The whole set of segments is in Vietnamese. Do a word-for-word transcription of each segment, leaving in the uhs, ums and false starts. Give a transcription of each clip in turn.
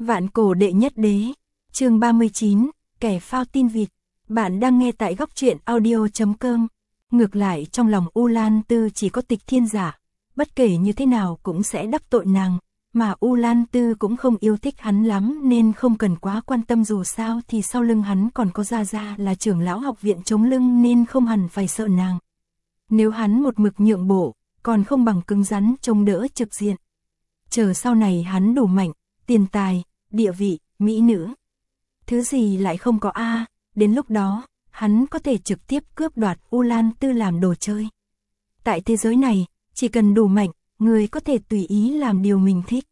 Vạn cổ đệ nhất đế, chương ba mươi chín, kẻ phao tin vịt. Bạn đang nghe tại góc truyện audio chấm com. Ngược lại trong lòng U Lan Tư chỉ có Tịch Thiên Giả, bất kể như thế nào cũng sẽ đắc tội nàng, mà U Lan Tư cũng không yêu thích hắn lắm nên không cần quá quan tâm, dù sao thì sau lưng hắn còn có Gia Gia là trưởng lão học viện chống lưng nên không hẳn phải sợ nàng. Nếu hắn một mực nhượng bộ, còn không bằng cứng rắn chống đỡ trực diện. Chờ sau này hắn đủ mạnh, tiền tài, địa vị, mỹ nữ. Thứ gì lại không có a, đến lúc đó, hắn có thể trực tiếp cướp đoạt U Lan Tư làm đồ chơi. Tại thế giới này, chỉ cần đủ mạnh, người có thể tùy ý làm điều mình thích.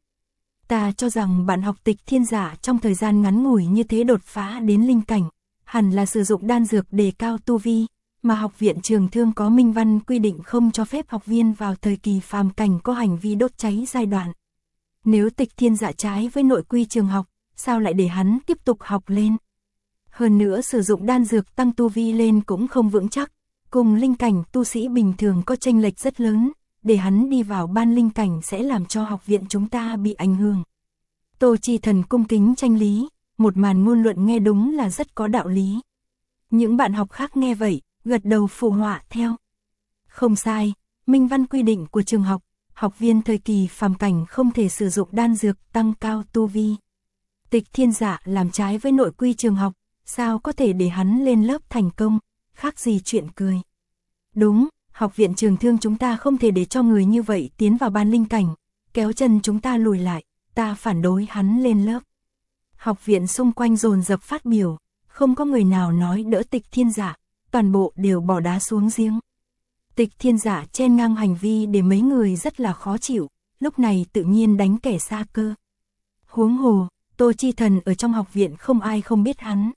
Ta cho rằng bạn học Tịch Thiên Giả trong thời gian ngắn ngủi như thế đột phá đến linh cảnh, hẳn là sử dụng đan dược đề cao tu vi, mà học viện Trường Thương có minh văn quy định không cho phép học viên vào thời kỳ phàm cảnh có hành vi đốt cháy giai đoạn. Nếu Tịch Thiên Giả trái với nội quy trường học, sao lại để hắn tiếp tục học lên? Hơn nữa sử dụng đan dược tăng tu vi lên cũng không vững chắc, cùng linh cảnh tu sĩ bình thường có chênh lệch rất lớn, để hắn đi vào ban linh cảnh sẽ làm cho học viện chúng ta bị ảnh hưởng. Tô Chi Thần cung kính tranh lý, một màn ngôn luận nghe đúng là rất có đạo lý. Những bạn học khác nghe vậy, gật đầu phụ họa theo. Không sai, minh văn quy định của trường học, học viên thời kỳ phàm cảnh không thể sử dụng đan dược tăng cao tu vi. Tịch Thiên Giả làm trái với nội quy trường học, sao có thể để hắn lên lớp thành công, khác gì chuyện cười. Đúng, học viện Trường Thương chúng ta không thể để cho người như vậy tiến vào ban linh cảnh, kéo chân chúng ta lùi lại, ta phản đối hắn lên lớp. Học viện xung quanh dồn dập phát biểu, không có người nào nói đỡ Tịch Thiên Giả, toàn bộ đều bỏ đá xuống giếng. Tịch Thiên Giả chen ngang hành vi để mấy người rất là khó chịu, lúc này tự nhiên đánh kẻ xa cơ. Huống hồ, Tô Chi Thần ở trong học viện không ai không biết hắn.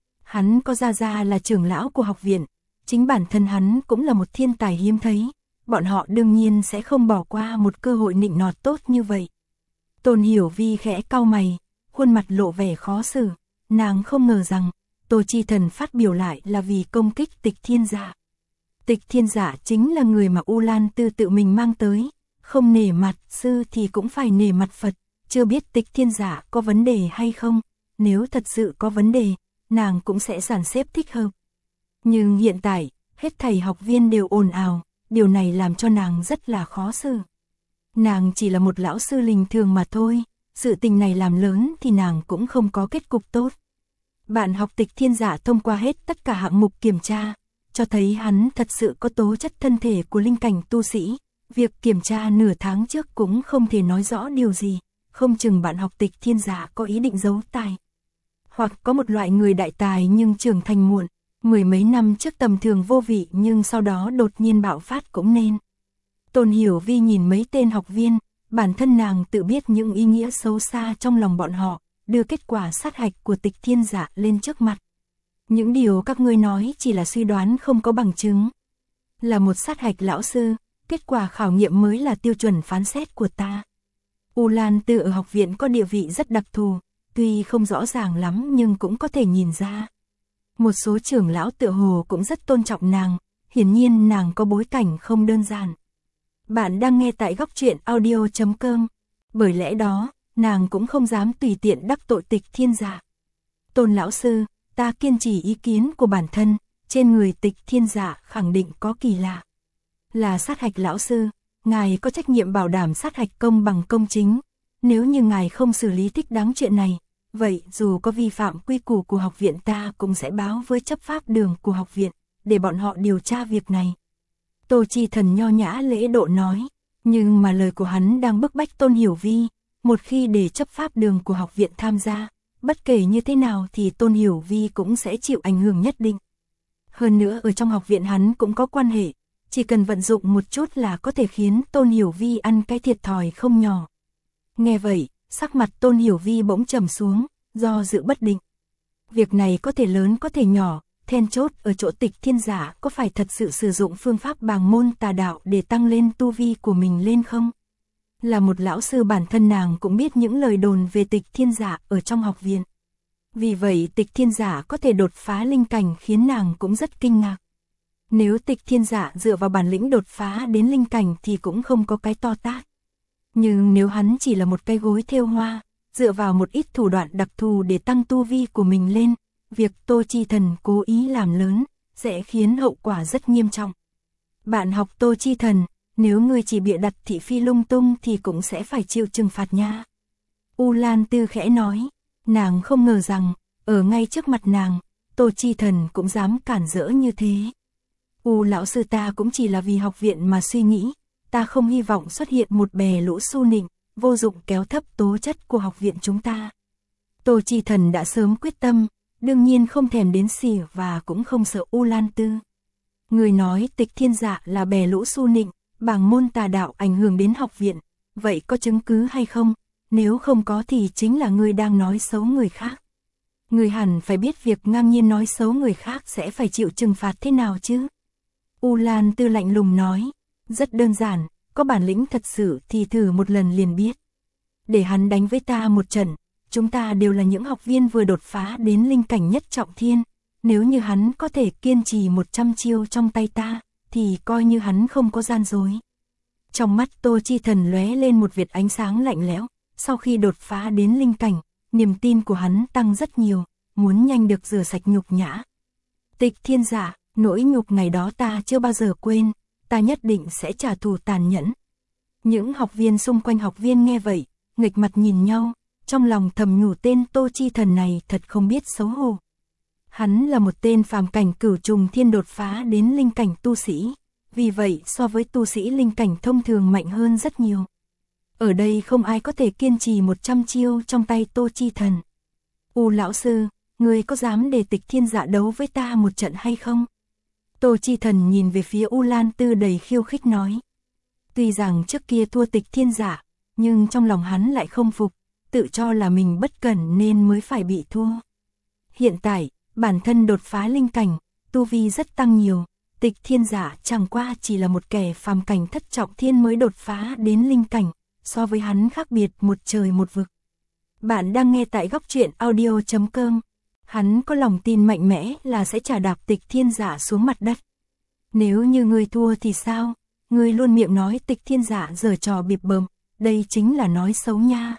Hắn có Gia Gia là trưởng lão của học viện, chính bản thân hắn cũng là một thiên tài hiếm thấy, bọn họ đương nhiên sẽ không bỏ qua một cơ hội nịnh nọt tốt như vậy. Tôn Hiểu Vi khẽ cau mày, khuôn mặt lộ vẻ khó xử, nàng không ngờ rằng Tô Chi Thần phát biểu lại là vì công kích Tịch Thiên Giả. Tịch Thiên Giả chính là người mà U Lan Tư tự mình mang tới, không nể mặt sư thì cũng phải nể mặt Phật, chưa biết Tịch Thiên Giả có vấn đề hay không, nếu thật sự có vấn đề, nàng cũng sẽ dàn xếp thích hợp. Nhưng hiện tại, hết thầy học viên đều ồn ào, điều này làm cho nàng rất là khó xử. Nàng chỉ là một lão sư bình thường mà thôi, sự tình này làm lớn thì nàng cũng không có kết cục tốt. Bạn học Tịch Thiên Giả thông qua hết tất cả hạng mục kiểm tra, cho thấy hắn thật sự có tố chất thân thể của linh cảnh tu sĩ. Việc kiểm tra nửa tháng trước cũng không thể nói rõ điều gì, không chừng bạn học Tịch Thiên Giả có ý định giấu tài. Hoặc có một loại người đại tài nhưng trưởng thành muộn, mười mấy năm trước tầm thường vô vị nhưng sau đó đột nhiên bạo phát cũng nên. Tôn Hiểu Vi nhìn mấy tên học viên, bản thân nàng tự biết những ý nghĩa xấu xa trong lòng bọn họ, đưa kết quả sát hạch của Tịch Thiên Giả lên trước mặt. Những điều các ngươi nói chỉ là suy đoán không có bằng chứng. Là một sát hạch lão sư, kết quả khảo nghiệm mới là tiêu chuẩn phán xét của ta. U Lan Tư ở học viện có địa vị rất đặc thù, tuy không rõ ràng lắm nhưng cũng có thể nhìn ra. Một số trưởng lão tựa hồ cũng rất tôn trọng nàng, hiển nhiên nàng có bối cảnh không đơn giản. Bạn đang nghe tại góc truyện audio chấm com, bởi lẽ đó, nàng cũng không dám tùy tiện đắc tội Tịch Thiên Giả. Tôn lão sư, ta kiên trì ý kiến của bản thân, trên người Tịch Thiên Giả khẳng định có kỳ lạ. Là sát hạch lão sư, ngài có trách nhiệm bảo đảm sát hạch công bằng công chính, nếu như ngài không xử lý thích đáng chuyện này, vậy dù có vi phạm quy củ của học viện ta cũng sẽ báo với chấp pháp đường của học viện, để bọn họ điều tra việc này. Tô Chi Thần nho nhã lễ độ nói, nhưng mà lời của hắn đang bức bách Tôn Hiểu Vi, một khi để chấp pháp đường của học viện tham gia, bất kể như thế nào thì Tôn Hiểu Vi cũng sẽ chịu ảnh hưởng nhất định. Hơn nữa ở trong học viện hắn cũng có quan hệ, chỉ cần vận dụng một chút là có thể khiến Tôn Hiểu Vi ăn cái thiệt thòi không nhỏ. Nghe vậy, sắc mặt Tôn Hiểu Vi bỗng trầm xuống, do dự bất định. Việc này có thể lớn có thể nhỏ, then chốt ở chỗ Tịch Thiên Giả có phải thật sự sử dụng phương pháp bàng môn tà đạo để tăng lên tu vi của mình lên không? Là một lão sư bản thân nàng cũng biết những lời đồn về Tịch Thiên Giả ở trong học viện. Vì vậy Tịch Thiên Giả có thể đột phá linh cảnh khiến nàng cũng rất kinh ngạc. Nếu Tịch Thiên Giả dựa vào bản lĩnh đột phá đến linh cảnh thì cũng không có cái to tát. Nhưng nếu hắn chỉ là một cây gối thêu hoa, dựa vào một ít thủ đoạn đặc thù để tăng tu vi của mình lên, việc Tô Chi Thần cố ý làm lớn, sẽ khiến hậu quả rất nghiêm trọng. Bạn học Tô Chi Thần, nếu ngươi chỉ bịa đặt thị phi lung tung thì cũng sẽ phải chịu trừng phạt nha. U Lan Tư khẽ nói, nàng không ngờ rằng, ở ngay trước mặt nàng, Tô Chi Thần cũng dám cản rỡ như thế. U lão sư, ta cũng chỉ là vì học viện mà suy nghĩ, ta không hy vọng xuất hiện một bè lũ su nịnh, vô dụng kéo thấp tố chất của học viện chúng ta. Tô Chi Thần đã sớm quyết tâm, đương nhiên không thèm đến xỉa và cũng không sợ U Lan Tư. Người nói Tịch Thiên Dạ là bè lũ su nịnh, bảng môn tà đạo ảnh hưởng đến học viện, vậy có chứng cứ hay không? Nếu không có thì chính là người đang nói xấu người khác. Người hẳn phải biết việc ngang nhiên nói xấu người khác sẽ phải chịu trừng phạt thế nào chứ? U Lan Tư lạnh lùng nói, rất đơn giản, có bản lĩnh thật sự thì thử một lần liền biết. Để hắn đánh với ta một trận, chúng ta đều là những học viên vừa đột phá đến linh cảnh nhất trọng thiên, nếu như hắn có thể kiên trì một trăm chiêu trong tay ta, thì coi như hắn không có gian dối. Trong mắt Tô Chi Thần lóe lên một vệt ánh sáng lạnh lẽo, sau khi đột phá đến linh cảnh, niềm tin của hắn tăng rất nhiều, muốn nhanh được rửa sạch nhục nhã. Tịch Thiên Dạ, nỗi nhục ngày đó ta chưa bao giờ quên, ta nhất định sẽ trả thù tàn nhẫn. Những học viên xung quanh học viên nghe vậy, nghịch mặt nhìn nhau, trong lòng thầm nhủ tên Tô Chi Thần này thật không biết xấu hổ. Hắn là một tên phàm cảnh cửu trùng thiên đột phá đến linh cảnh tu sĩ, vì vậy so với tu sĩ linh cảnh thông thường mạnh hơn rất nhiều. Ở đây không ai có thể kiên trì một trăm chiêu trong tay Tô Chi Thần. U lão sư, ngươi có dám để Tịch Thiên Dạ đấu với ta một trận hay không? Tô Chi Thần nhìn về phía U Lan Tư đầy khiêu khích nói. Tuy rằng trước kia thua Tịch Thiên Dạ, nhưng trong lòng hắn lại không phục, tự cho là mình bất cẩn nên mới phải bị thua. Hiện tại, bản thân đột phá linh cảnh, tu vi rất tăng nhiều, Tịch Thiên Dạ chẳng qua chỉ là một kẻ phàm cảnh thất trọng thiên mới đột phá đến linh cảnh, so với hắn khác biệt một trời một vực. Bạn đang nghe tại góc truyện audio chấm com. Hắn có lòng tin mạnh mẽ là sẽ trả đạp Tịch Thiên Dạ xuống mặt đất. Nếu như ngươi thua thì sao? Ngươi luôn miệng nói Tịch Thiên Dạ giở trò bịp bợm, đây chính là nói xấu nha.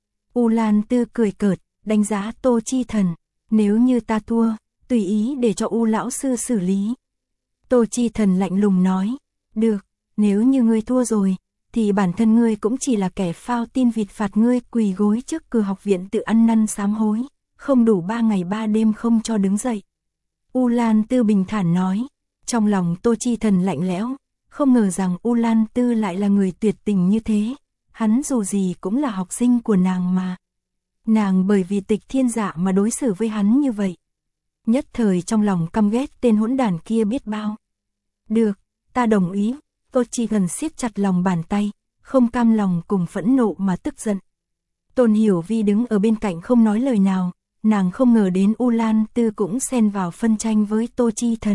U Lan Tư cười cợt, đánh giá Tô Chi Thần, nếu như ta thua, tùy ý để cho U lão sư xử lý. Tô Chi Thần lạnh lùng nói, được, nếu như ngươi thua rồi, thì bản thân ngươi cũng chỉ là kẻ phao tin vịt phạt ngươi quỳ gối trước cửa học viện tự ăn năn sám hối, không đủ ba ngày ba đêm không cho đứng dậy. U Lan Tư bình thản nói, trong lòng Tô Chi Thần lạnh lẽo, không ngờ rằng U Lan Tư lại là người tuyệt tình như thế, hắn dù gì cũng là học sinh của nàng mà. Nàng bởi vì Tịch Thiên Dạ mà đối xử với hắn như vậy. Nhất thời trong lòng căm ghét tên hỗn đản kia biết bao. Được, ta đồng ý. Tô Chi Thần siết chặt lòng bàn tay, không cam lòng cùng phẫn nộ mà tức giận. Tôn Hiểu Vi đứng ở bên cạnh không nói lời nào, nàng không ngờ đến U Lan Tư cũng xen vào phân tranh với Tô Chi Thần.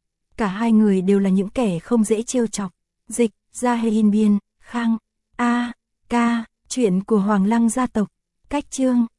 Cả hai người đều là những kẻ không dễ trêu chọc. Dịch, Gia Hê Hin Biên, Khang, A, Ca, chuyện của Hoàng Lăng gia tộc, cách chương.